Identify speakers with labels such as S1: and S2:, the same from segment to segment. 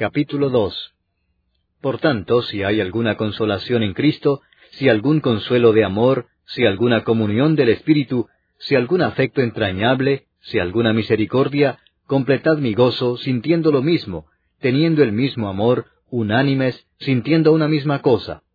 S1: Capítulo 2. Por tanto, si hay alguna consolación en Cristo, si algún consuelo de amor, si alguna comunión del Espíritu, si algún afecto entrañable, si alguna misericordia, completad mi gozo sintiendo lo mismo, teniendo el mismo amor, unánimes, sintiendo una misma cosa.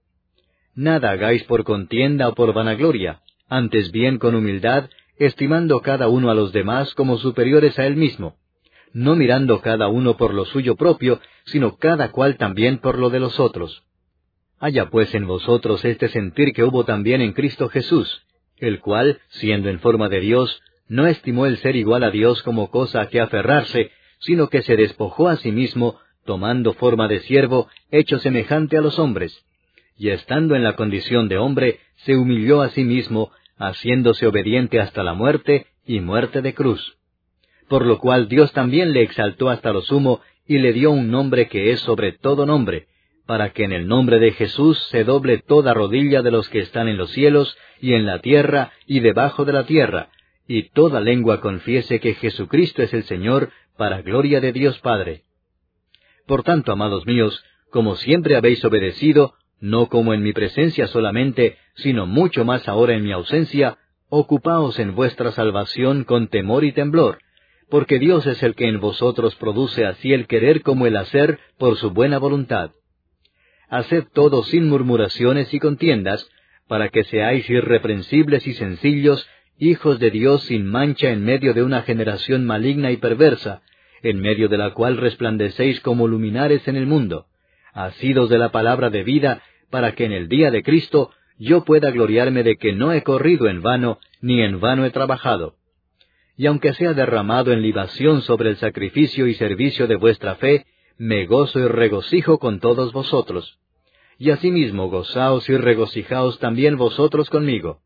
S1: Nada hagáis por contienda o por vanagloria, antes bien con humildad, estimando cada uno a los demás como superiores a él mismo, no mirando cada uno por lo suyo propio, sino cada cual también por lo de los otros. Haya pues en vosotros este sentir que hubo también en Cristo Jesús, el cual, siendo en forma de Dios, no estimó el ser igual a Dios como cosa a que aferrarse, sino que se despojó a sí mismo, tomando forma de siervo, hecho semejante a los hombres. Y estando en la condición de hombre, se humilló a sí mismo, haciéndose obediente hasta la muerte, y muerte de cruz. Por lo cual Dios también le exaltó hasta lo sumo, y le dio un nombre que es sobre todo nombre, para que en el nombre de Jesús se doble toda rodilla de los que están en los cielos, y en la tierra, y debajo de la tierra, y toda lengua confiese que Jesucristo es el Señor, para gloria de Dios Padre. Por tanto, amados míos, como siempre habéis obedecido, no como en mi presencia solamente, sino mucho más ahora en mi ausencia, ocupaos en vuestra salvación con temor y temblor, porque Dios es el que en vosotros produce así el querer como el hacer por su buena voluntad. Haced todo sin murmuraciones y contiendas, para que seáis irreprensibles y sencillos, hijos de Dios sin mancha en medio de una generación maligna y perversa, en medio de la cual resplandecéis como luminares en el mundo, asidos de la palabra de vida, para que en el día de Cristo yo pueda gloriarme de que no he corrido en vano, ni en vano he trabajado. Y aunque sea derramado en libación sobre el sacrificio y servicio de vuestra fe, me gozo y regocijo con todos vosotros. Y asimismo gozaos y regocijaos también vosotros conmigo.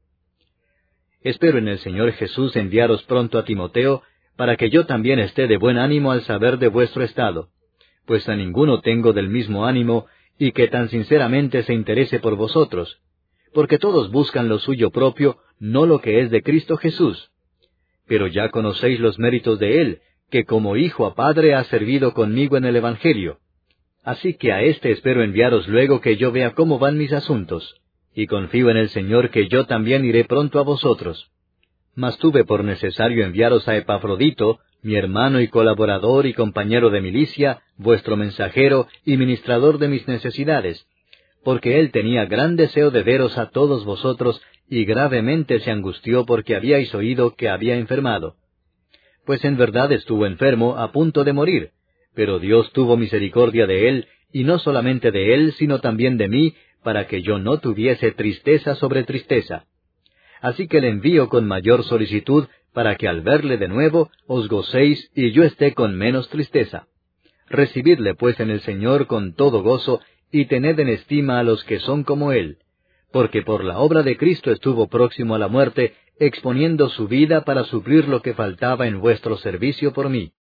S1: Espero en el Señor Jesús enviaros pronto a Timoteo, para que yo también esté de buen ánimo al saber de vuestro estado, pues a ninguno tengo del mismo ánimo, y que tan sinceramente se interese por vosotros, porque todos buscan lo suyo propio, no lo que es de Cristo Jesús. Pero ya conocéis los méritos de él, que como hijo a padre ha servido conmigo en el Evangelio. Así que a éste espero enviaros luego que yo vea cómo van mis asuntos, y confío en el Señor que yo también iré pronto a vosotros. Mas tuve por necesario enviaros a Epafrodito, mi hermano y colaborador y compañero de milicia, vuestro mensajero y ministrador de mis necesidades, porque él tenía gran deseo de veros a todos vosotros, y gravemente se angustió porque habíais oído que había enfermado. Pues en verdad estuvo enfermo, a punto de morir, pero Dios tuvo misericordia de él, y no solamente de él, sino también de mí, para que yo no tuviese tristeza sobre tristeza. Así que le envío con mayor solicitud, para que al verle de nuevo os gocéis y yo esté con menos tristeza. Recibidle pues en el Señor con todo gozo, y tened en estima a los que son como él, porque por la obra de Cristo estuvo próximo a la muerte, exponiendo su vida para suplir lo que faltaba en vuestro servicio por mí.